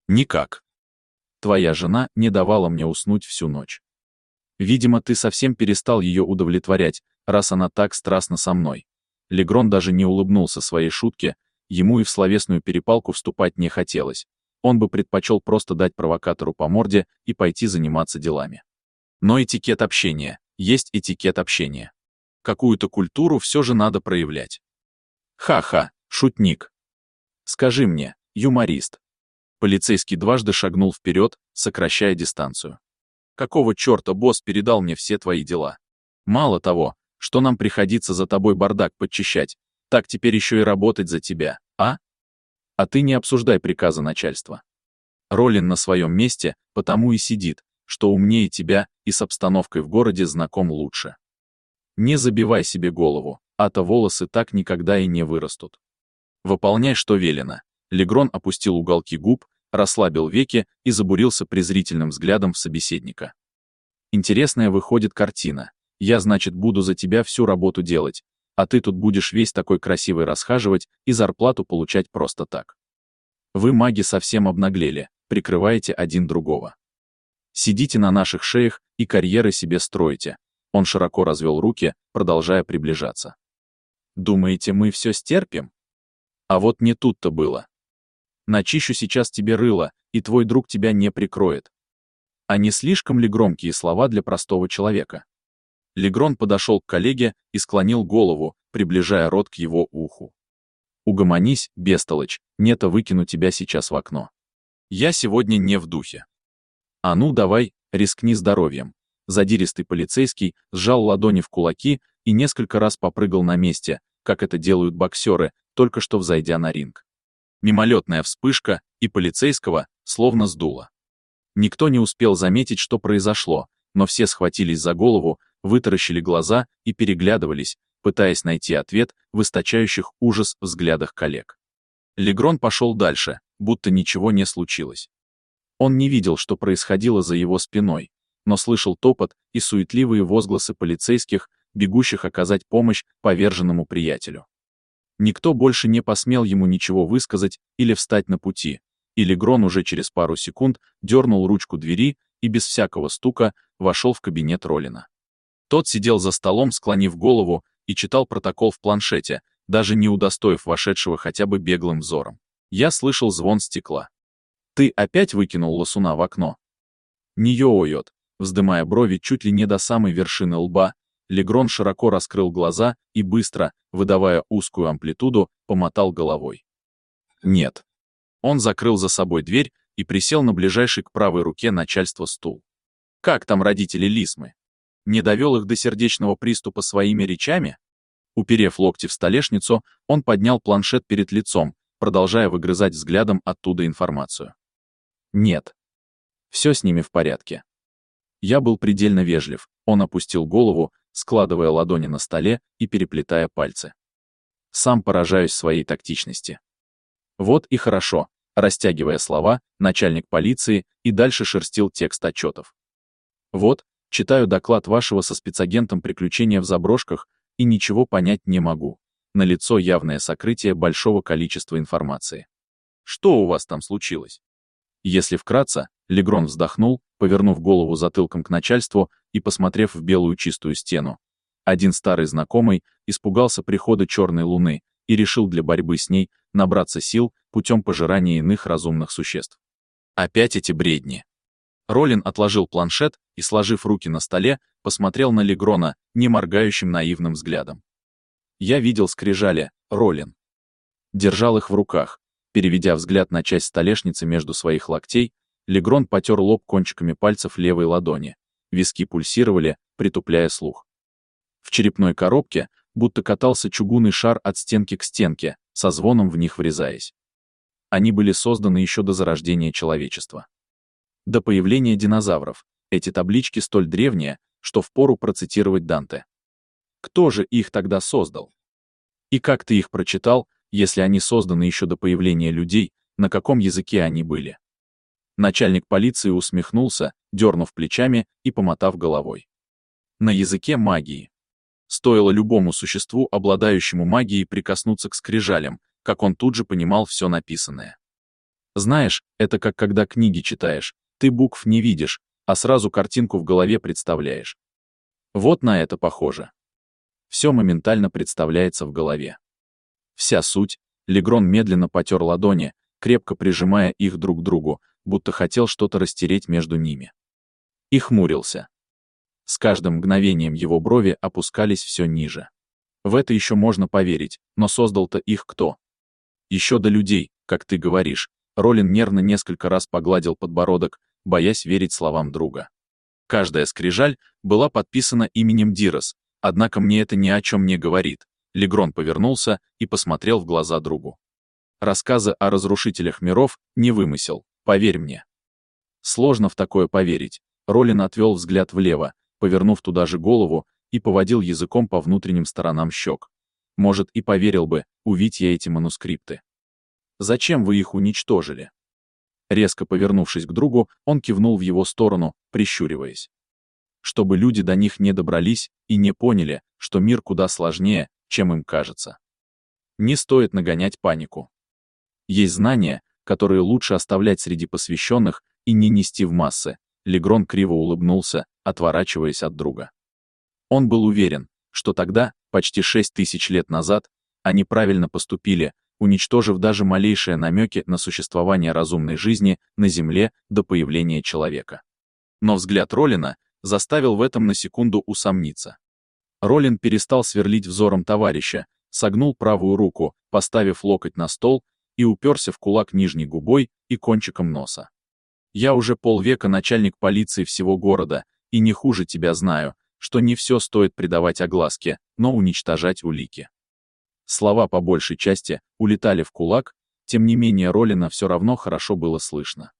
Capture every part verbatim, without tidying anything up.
Никак. Твоя жена не давала мне уснуть всю ночь. Видимо, ты совсем перестал ее удовлетворять, раз она так страстна со мной. Легрон даже не улыбнулся своей шутке, ему и в словесную перепалку вступать не хотелось. Он бы предпочел просто дать провокатору по морде и пойти заниматься делами. Но этикет общения, есть этикет общения. Какую-то культуру все же надо проявлять. Ха-ха, шутник. Скажи мне, юморист. Полицейский дважды шагнул вперед, сокращая дистанцию. Какого черта босс передал мне все твои дела? Мало того, что нам приходится за тобой бардак подчищать, так теперь еще и работать за тебя, а? А ты не обсуждай приказы начальства. Ролин на своем месте, потому и сидит, что умнее тебя и с обстановкой в городе знаком лучше. Не забивай себе голову, а-то волосы так никогда и не вырастут. Выполняй, что велено. Легрон опустил уголки губ, расслабил веки и забурился презрительным взглядом в собеседника. Интересная выходит картина. Я, значит, буду за тебя всю работу делать, а ты тут будешь весь такой красивый расхаживать и зарплату получать просто так. Вы, маги, совсем обнаглели, прикрываете один другого. Сидите на наших шеях и карьеры себе строите. Он широко развел руки, продолжая приближаться. Думаете, мы все стерпим? А вот не тут-то было. Начищу сейчас тебе рыло, и твой друг тебя не прикроет. А не слишком ли громкие слова для простого человека? Легрон подошел к коллеге и склонил голову, приближая рот к его уху. Угомонись, бестолочь, не-то выкину тебя сейчас в окно. Я сегодня не в духе. А ну давай, рискни здоровьем. Задиристый полицейский сжал ладони в кулаки и несколько раз попрыгал на месте, как это делают боксеры, только что взойдя на ринг. Мимолетная вспышка, и полицейского словно сдуло. Никто не успел заметить, что произошло, но все схватились за голову, вытаращили глаза и переглядывались, пытаясь найти ответ в источающих ужас взглядах коллег. Легрон пошел дальше, будто ничего не случилось. Он не видел, что происходило за его спиной, но слышал топот и суетливые возгласы полицейских, бегущих оказать помощь поверженному приятелю. Никто больше не посмел ему ничего высказать или встать на пути, и Легрон уже через пару секунд дернул ручку двери и без всякого стука вошел в кабинет Ролина. Тот сидел за столом, склонив голову, и читал протокол в планшете, даже не удостоив вошедшего хотя бы беглым взором. Я слышал звон стекла. «Ты опять выкинул лосуна в окно?» «Не йо-йот», вздымая брови чуть ли не до самой вершины лба, Легрон широко раскрыл глаза и быстро, выдавая узкую амплитуду, помотал головой. Нет. Он закрыл за собой дверь и присел на ближайший к правой руке начальства стул. Как там родители Лисмы? Не довел их до сердечного приступа своими речами? Уперев локти в столешницу, он поднял планшет перед лицом, продолжая выгрызать взглядом оттуда информацию. Нет. Все с ними в порядке. Я был предельно вежлив, он опустил голову, складывая ладони на столе и переплетая пальцы. Сам поражаюсь своей тактичности. Вот и хорошо, растягивая слова, начальник полиции и дальше шерстил текст отчетов. Вот, читаю доклад вашего со спецагентом приключения в заброшках и ничего понять не могу. Налицо явное сокрытие большого количества информации. Что у вас там случилось? Если вкратце, Легрон вздохнул, повернув голову затылком к начальству и посмотрев в белую чистую стену. Один старый знакомый испугался прихода черной луны и решил для борьбы с ней набраться сил путем пожирания иных разумных существ. Опять эти бредни. Ролин отложил планшет и, сложив руки на столе, посмотрел на Легрона не моргающим наивным взглядом. Я видел скрижали, Ролин. Держал их в руках. Переведя взгляд на часть столешницы между своих локтей, Легрон потер лоб кончиками пальцев левой ладони. Виски пульсировали, притупляя слух. В черепной коробке будто катался чугунный шар от стенки к стенке, со звоном в них врезаясь. Они были созданы еще до зарождения человечества. До появления динозавров. Эти таблички столь древние, что впору процитировать Данте. Кто же их тогда создал? И как ты их прочитал, если они созданы еще до появления людей, на каком языке они были? Начальник полиции усмехнулся, дернув плечами и помотав головой. На языке магии. Стоило любому существу, обладающему магией, прикоснуться к скрижалям, как он тут же понимал все написанное. Знаешь, это как когда книги читаешь, ты букв не видишь, а сразу картинку в голове представляешь. Вот на это похоже. Все моментально представляется в голове. Вся суть. Легрон медленно потер ладони, крепко прижимая их друг к другу, будто хотел что-то растереть между ними. И хмурился. С каждым мгновением его брови опускались все ниже. В это еще можно поверить, но создал-то их кто? Еще до людей, как ты говоришь. Ролин нервно несколько раз погладил подбородок, боясь верить словам друга. Каждая скрижаль была подписана именем Дирос, однако мне это ни о чем не говорит. Легрон повернулся и посмотрел в глаза другу. Рассказы о разрушителях миров не вымысел, поверь мне. Сложно в такое поверить. Ролин отвел взгляд влево, повернув туда же голову, и поводил языком по внутренним сторонам щек. Может, и поверил бы, увидь я эти манускрипты. Зачем вы их уничтожили? Резко повернувшись к другу, он кивнул в его сторону, прищуриваясь. Чтобы люди до них не добрались и не поняли, что мир куда сложнее, чем им кажется. Не стоит нагонять панику. Есть знания, которые лучше оставлять среди посвященных и не нести в массы. Легрон криво улыбнулся, отворачиваясь от друга. Он был уверен, что тогда, почти шесть тысяч лет назад, они правильно поступили, уничтожив даже малейшие намеки на существование разумной жизни на Земле до появления человека. Но взгляд Ролина заставил в этом на секунду усомниться. Ролин перестал сверлить взором товарища, согнул правую руку, поставив локоть на стол, и уперся в кулак нижней губой и кончиком носа. «Я уже полвека начальник полиции всего города, и не хуже тебя знаю, что не все стоит придавать огласке, но уничтожать улики». Слова по большей части улетали в кулак, тем не менее Ролина все равно хорошо было слышно.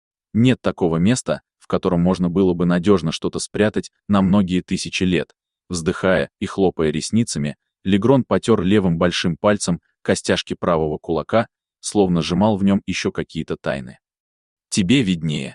Нет такого места, в котором можно было бы надежно что-то спрятать на многие тысячи лет. Вздыхая и хлопая ресницами, Легрон потер левым большим пальцем костяшки правого кулака, словно сжимал в нем еще какие-то тайны. «Тебе виднее.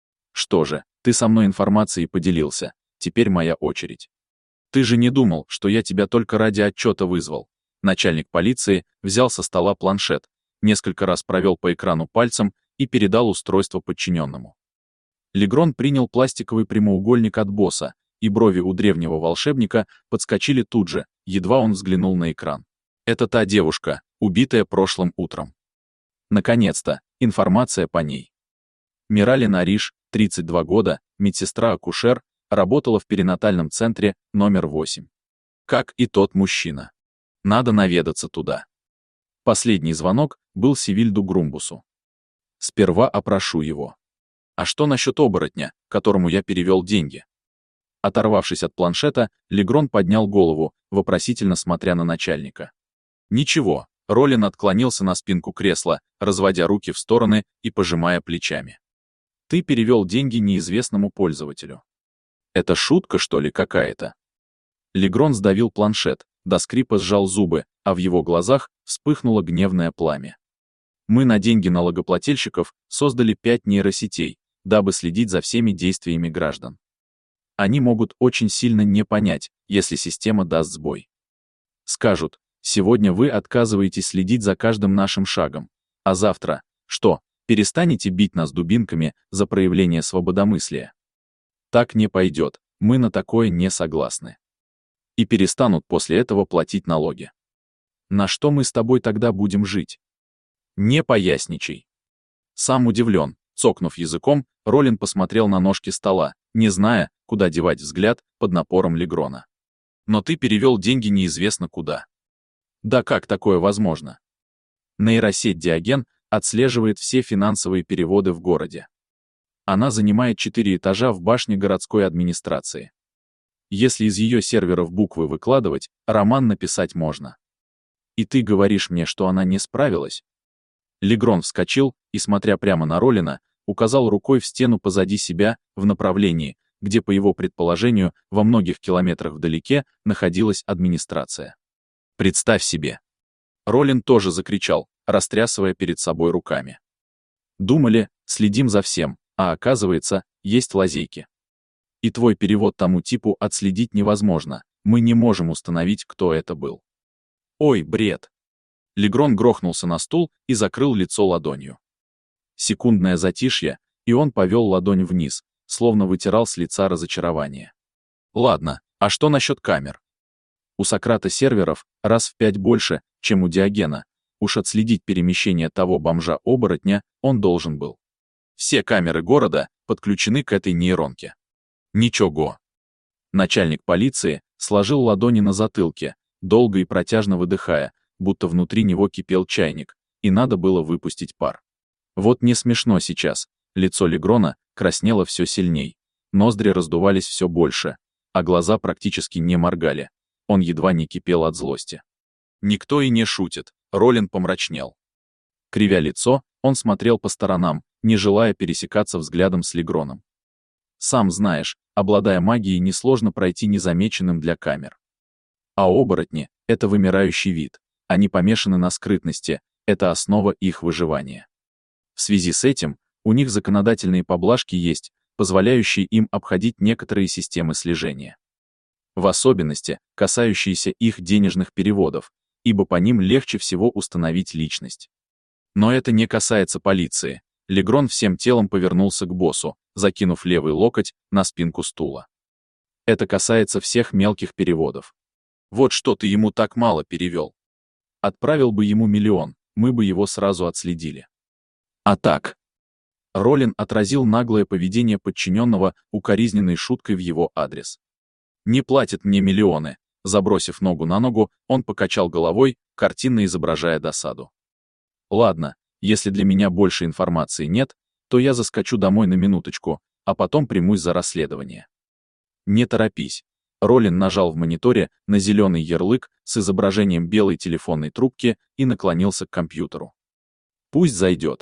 Что же, ты со мной информацией поделился, теперь моя очередь. Ты же не думал, что я тебя только ради отчета вызвал». Начальник полиции взял со стола планшет, несколько раз провел по экрану пальцем и передал устройство подчиненному. Легрон принял пластиковый прямоугольник от босса, и брови у древнего волшебника подскочили тут же, едва он взглянул на экран. Это та девушка, убитая прошлым утром. Наконец-то, информация по ней. Мирали Нариш, тридцать два года, медсестра-акушер, работала в перинатальном центре номер восемь. Как и тот мужчина. Надо наведаться туда. Последний звонок был Сивильду Грумбусу. Сперва опрошу его. А что насчет оборотня, которому я перевел деньги? Оторвавшись от планшета, Легрон поднял голову, вопросительно смотря на начальника. Ничего, Ролин отклонился на спинку кресла, разводя руки в стороны и пожимая плечами. Ты перевел деньги неизвестному пользователю. Это шутка, что ли, какая-то? Легрон сдавил планшет, до скрипа сжал зубы, а в его глазах вспыхнуло гневное пламя. Мы на деньги налогоплательщиков создали пять нейросетей, дабы следить за всеми действиями граждан. Они могут очень сильно не понять, если система даст сбой. Скажут, сегодня вы отказываетесь следить за каждым нашим шагом, а завтра, что, перестанете бить нас дубинками за проявление свободомыслия? Так не пойдет, мы на такое не согласны. И перестанут после этого платить налоги. На что мы с тобой тогда будем жить? Не поясничай. Сам удивлен, цокнув языком, Ролин посмотрел на ножки стола, не зная, куда девать взгляд под напором Легрона. Но ты перевел деньги неизвестно куда. Да как такое возможно? Нейросеть Диоген отслеживает все финансовые переводы в городе. Она занимает четыре этажа в башне городской администрации. Если из ее серверов буквы выкладывать, роман написать можно. И ты говоришь мне, что она не справилась? Легрон вскочил и, смотря прямо на Ролина, указал рукой в стену позади себя, в направлении, где, по его предположению, во многих километрах вдалеке находилась администрация. Представь себе. Ролин тоже закричал, растрясывая перед собой руками. Думали, следим за всем, а оказывается, есть лазейки. И твой перевод тому типу отследить невозможно, мы не можем установить, кто это был. Ой, бред. Легрон грохнулся на стул и закрыл лицо ладонью. Секундное затишье, и он повел ладонь вниз, словно вытирал с лица разочарование. Ладно, а что насчет камер? У Сократа серверов раз в пять больше, чем у Диогена. Уж отследить перемещение того бомжа-оборотня он должен был. Все камеры города подключены к этой нейронке. Ничего. Начальник полиции сложил ладони на затылке, долго и протяжно выдыхая, будто внутри него кипел чайник, и надо было выпустить пар. Вот не смешно сейчас. Лицо Легрона краснело все сильней, ноздри раздувались все больше, а глаза практически не моргали. Он едва не кипел от злости. Никто и не шутит, Ролин помрачнел. Кривя лицо, он смотрел по сторонам, не желая пересекаться взглядом с Легроном. Сам знаешь, обладая магией, несложно пройти незамеченным для камер. А оборотни — это вымирающий вид, они помешаны на скрытности, это основа их выживания. В связи с этим, у них законодательные поблажки есть, позволяющие им обходить некоторые системы слежения. В особенности, касающиеся их денежных переводов, ибо по ним легче всего установить личность. Но это не касается полиции. Легрон всем телом повернулся к боссу, закинув левый локоть на спинку стула. Это касается всех мелких переводов. Вот что ты ему так мало перевел. Отправил бы ему миллион, мы бы его сразу отследили. А так. Ролин отразил наглое поведение подчиненного укоризненной шуткой в его адрес. Не платит мне миллионы. Забросив ногу на ногу, он покачал головой, картинно изображая досаду. Ладно, если для меня больше информации нет, то я заскочу домой на минуточку, а потом примусь за расследование. Не торопись. Ролин нажал в мониторе на зеленый ярлык с изображением белой телефонной трубки и наклонился к компьютеру. Пусть зайдет.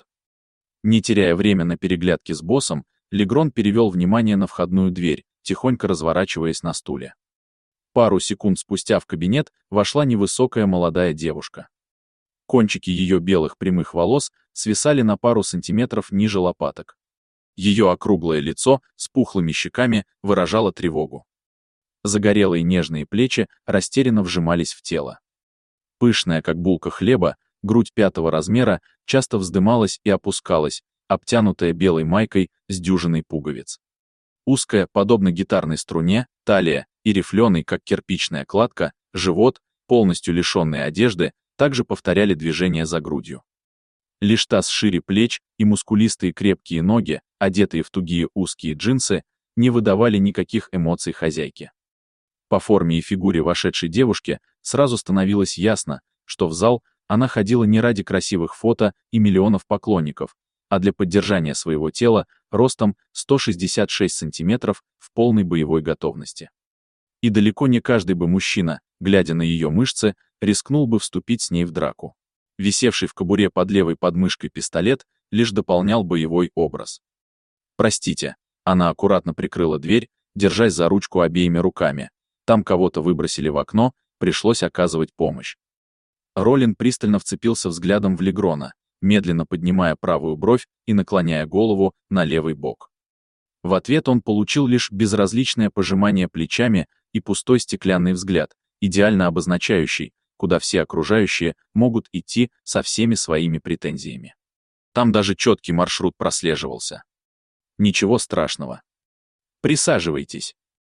Не теряя время на переглядки с боссом, Легрон перевел внимание на входную дверь, тихонько разворачиваясь на стуле. Пару секунд спустя в кабинет вошла невысокая молодая девушка. Кончики ее белых прямых волос свисали на пару сантиметров ниже лопаток. Ее округлое лицо с пухлыми щеками выражало тревогу. Загорелые нежные плечи растерянно вжимались в тело. Пышная, как булка хлеба, грудь пятого размера часто вздымалась и опускалась, обтянутая белой майкой с дюжиной пуговиц. Узкая, подобно гитарной струне, талия и рифленый, как кирпичная кладка, живот, полностью лишенный одежды, также повторяли движения за грудью. Лишь таз шире плеч и мускулистые крепкие ноги, одетые в тугие узкие джинсы, не выдавали никаких эмоций хозяйки. По форме и фигуре вошедшей девушки сразу становилось ясно, что в зал она ходила не ради красивых фото и миллионов поклонников, а для поддержания своего тела ростом сто шестьдесят шесть сантиметров в полной боевой готовности. И далеко не каждый бы мужчина, глядя на ее мышцы, рискнул бы вступить с ней в драку. Висевший в кобуре под левой подмышкой пистолет лишь дополнял боевой образ. «Простите», она аккуратно прикрыла дверь, держась за ручку обеими руками. Там кого-то выбросили в окно, пришлось оказывать помощь. Ролин пристально вцепился взглядом в Легрона, медленно поднимая правую бровь и наклоняя голову на левый бок. В ответ он получил лишь безразличное пожимание плечами и пустой стеклянный взгляд, идеально обозначающий, куда все окружающие могут идти со всеми своими претензиями. Там даже четкий маршрут прослеживался. Ничего страшного. Присаживайтесь.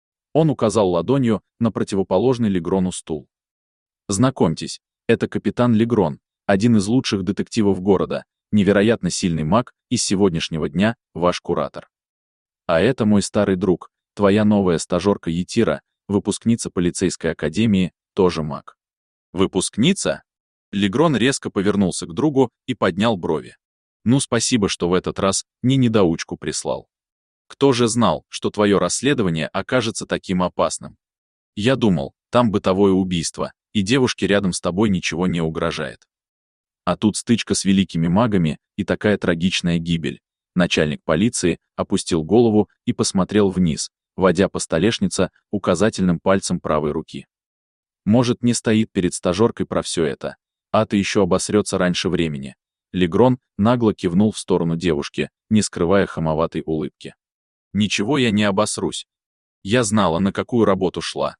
Он указал ладонью на противоположный Легрону стул. Знакомьтесь, это капитан Легрон, один из лучших детективов города, невероятно сильный маг, и с сегодняшнего дня ваш куратор. А это мой старый друг, твоя новая стажерка Етира, выпускница полицейской академии, тоже маг. Выпускница? Легрон резко повернулся к другу и поднял брови. Ну, спасибо, что в этот раз не недоучку прислал. Кто же знал, что твое расследование окажется таким опасным? Я думал, там бытовое убийство, и девушке рядом с тобой ничего не угрожает. А тут стычка с великими магами и такая трагичная гибель. Начальник полиции опустил голову и посмотрел вниз, водя по столешнице указательным пальцем правой руки. Может, не стоит перед стажеркой про все это, а то еще обосрется раньше времени. Легрон нагло кивнул в сторону девушки, не скрывая хамоватой улыбки. Ничего я не обосрусь. Я знала, на какую работу шла.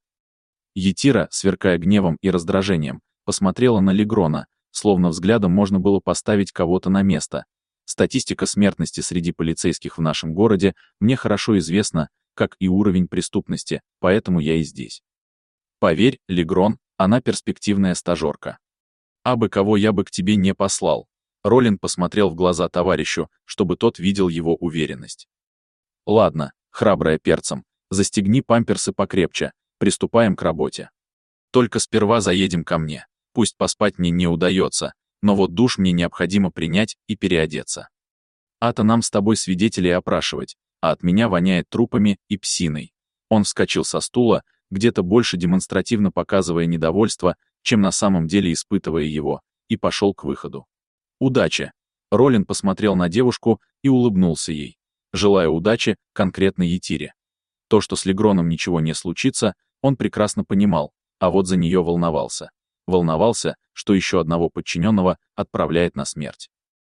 Етира, сверкая гневом и раздражением, посмотрела на Легрона, словно взглядом можно было поставить кого-то на место. Статистика смертности среди полицейских в нашем городе мне хорошо известна, как и уровень преступности, поэтому я и здесь. Поверь, Легрон, она перспективная стажерка. А бы кого я бы к тебе не послал. Ролин посмотрел в глаза товарищу, чтобы тот видел его уверенность. Ладно, храбрая перцем, застегни памперсы покрепче, приступаем к работе. Только сперва заедем ко мне. Пусть поспать мне не удается, но вот душ мне необходимо принять и переодеться. А-то нам с тобой свидетелей опрашивать, а от меня воняет трупами и псиной. Он вскочил со стула, где-то больше демонстративно показывая недовольство, чем на самом деле испытывая его, и пошел к выходу. Удачи! Ролин посмотрел на девушку и улыбнулся ей, желая удачи конкретно Етире. То, что с Легроном ничего не случится, он прекрасно понимал, а вот за нее волновался. Волновался, что еще одного подчиненного отправляет на смерть.